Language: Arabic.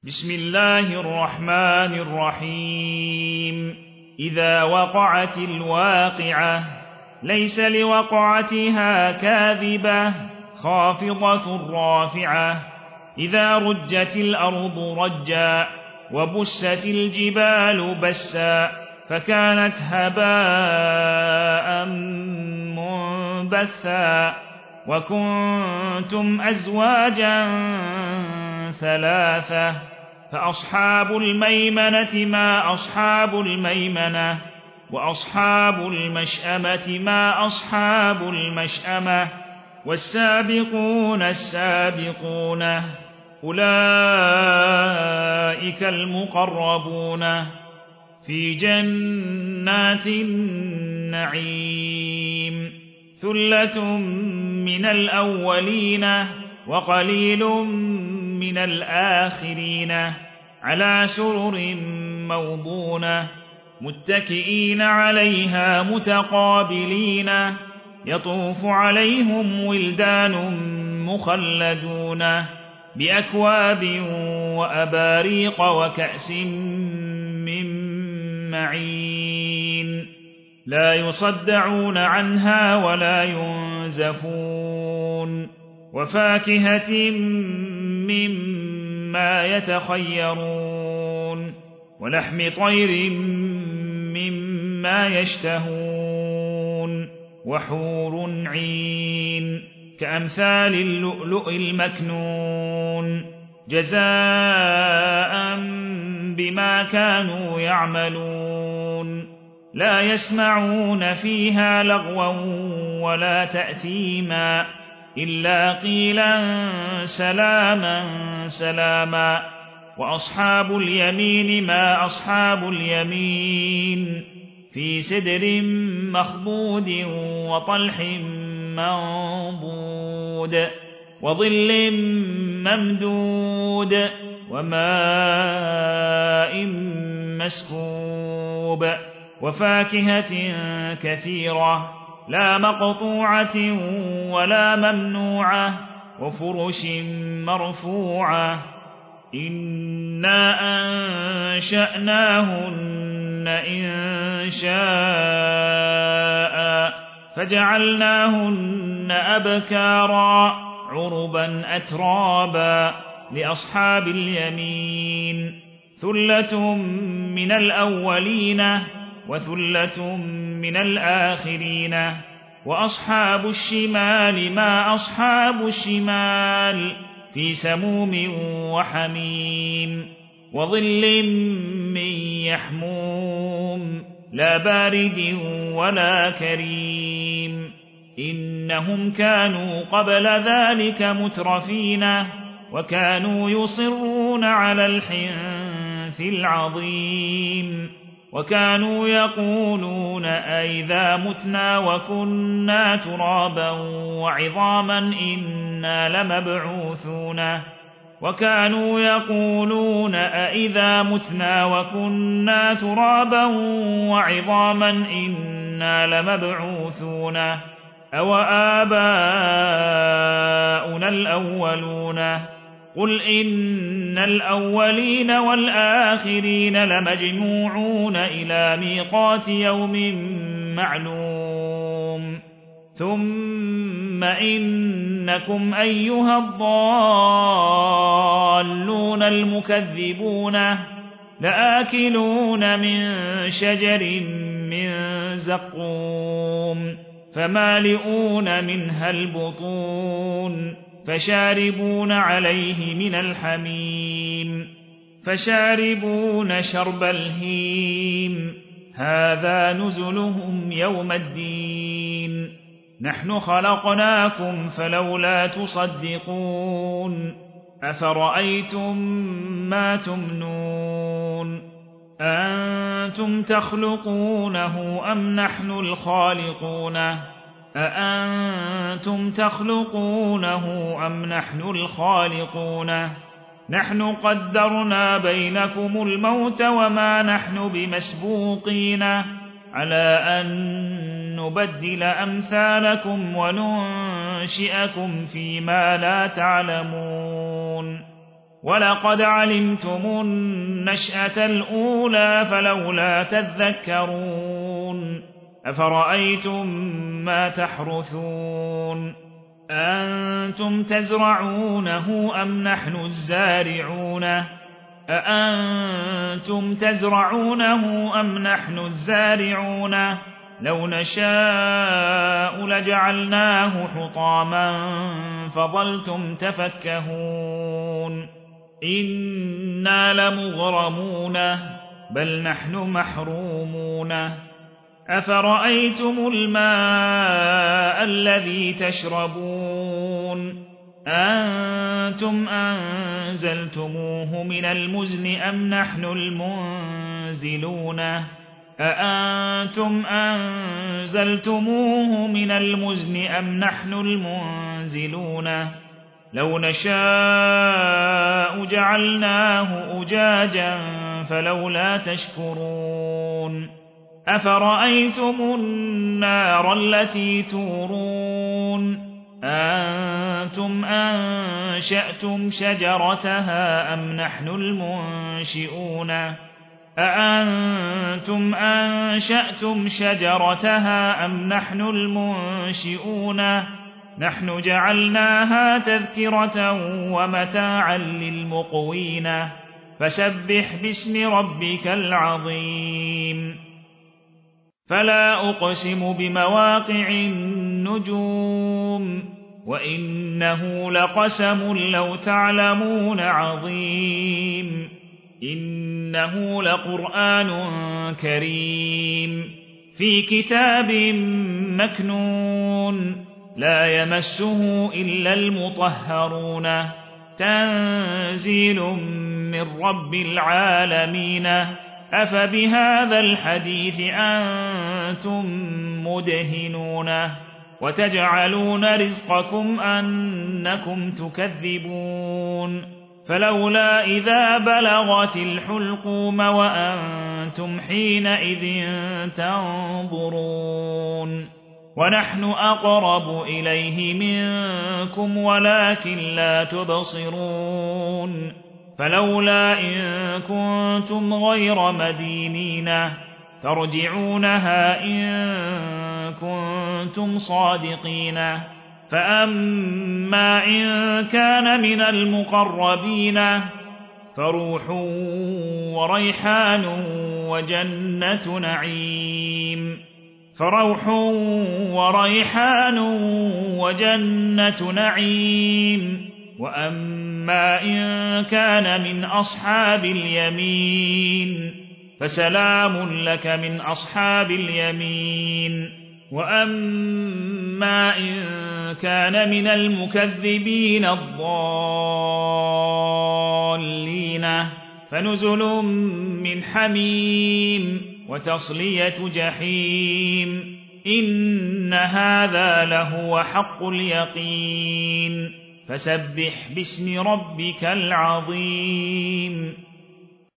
بسم الله الرحمن الرحيم إذا وقعت الواقعة ليس لوقعتها كاذبة خافضة رافعة إذا رجت الأرض رجا وبست الجبال بسا فكانت هباء منبثا وكنتم أزواجا ثلاثة فأصحاب الميمنة ما أصحاب الميمنة وأصحاب المشأمة ما أصحاب المشأمة والسابقون السابقون أولئك المقربون في جنات النعيم ثلة من الأولين وقليل من الآخرين على سرر موضونة متكئين عليها متقابلين يطوف عليهم ولدان مخلدون بأكواب وأباريق وكأس من معين لا يصدعون عنها ولا ينزفون وفاكهة مما يتخيرون ولحم طير مما يشتهون وحور عين كأمثال اللؤلؤ المكنون جزاء بما كانوا يعملون لا يسمعون فيها لغوا ولا تأثيما إلا قيلا سلاما سلاما وأصحاب اليمين ما أصحاب اليمين في سدر مخضود وطلح منضود وظل ممدود وماء مسكوب وفاكهة كثيرة لا مقطوعة ولا ممنوعة وفرش مرفوعة إنا أنشأناهن إن شاء فجعلناهن أبكارا عربا أترابا لأصحاب اليمين ثلة من الأولين وثلة من الآخرين وأصحاب الشمال ما أصحاب الشمال في سموم وحميم وظل من يحموم لا بارد ولا كريم إنهم كانوا قبل ذلك مترفين وكانوا يصرون على الحنث العظيم وكانوا يقولون أئذا متنا وكنا ترابا وعظاما إنا لمبعوثون وكانوا يقولون أئذا متنا وكنا ترابا وعظاما إنا لمبعوثون أو آباؤنا الأولون قل إن الأولين والآخرين لمجموعون إلى ميقات يوم معلوم ثم إنكم أيها الضالون المكذبون لآكلون من شجر من زقوم فمالئون منها البطون فشاربون عليه من الحميم فشاربون شرب الهيم هذا نزلهم يوم الدين نحن خلقناكم فلولا تصدقون أفرأيتم ما تمنون أأنتم تخلقونه أم نحن الخالقون أأنتم تخلقونه أم نحن الخالقون نحن قدرنا بينكم الموت وما نحن بمسبوقين على أن نبدل أمثالكم وننشئكم فيما لا تعلمون ولقد علمتم النشأة الأولى فلولا تذكرون أفرأيتم ما تحرثون أأنتم تزرعونه أم نحن الزارعون أأنتم تزرعونه أم نحن الزارعون لو نشاء لجعلناه حطاما فظلتم تفكهون إنا لمغرمون بل نحن محرومون أفرأيتم الماء الذي تشربون أنتم أنزلتموه من المزن أم نحن المنزلون أأنتم أنزلتموه من المزن أم نحن المنزلون لو نشاء جعلناه أجاجا فلولا تشكرون أفرأيتم النار التي تورون أنتم أنشأتم شجرتها أم نحن المنشئون أأنتم أنشأتم شجرتها أم نحن المنشئون نحن جعلناها تذكرة ومتاعا للمقوين فسبح باسم ربك العظيم فلا أقسم بمواقع النجوم وإنه لقسم لو تعلمون عظيم إنه لقرآن كريم في كتاب مكنون لا يمسه إلا المطهرون تنزيل من رب العالمين أفبهذا الحديث أنتم مدهنون وتجعلون رزقكم أنكم تكذبون فلولا إذا بلغت الحلقوم وأنتم حينئذ تنظرون ونحن أقرب إليه منكم ولكن لا تبصرون فلولا إن كنتم غير مدينين ترجعونها إن كنتم صادقين فأما إن كان من المقربين فروح وريحان وجنة نعيم فروح وريحان وجنة نعيم وأما إن كان من أصحاب اليمين فسلام لك من أصحاب اليمين وأما إن كان من المكذبين الضالين فنزل من حميم وتصلية جحيم إن هذا لهو حق اليقين فسبح باسم ربك العظيم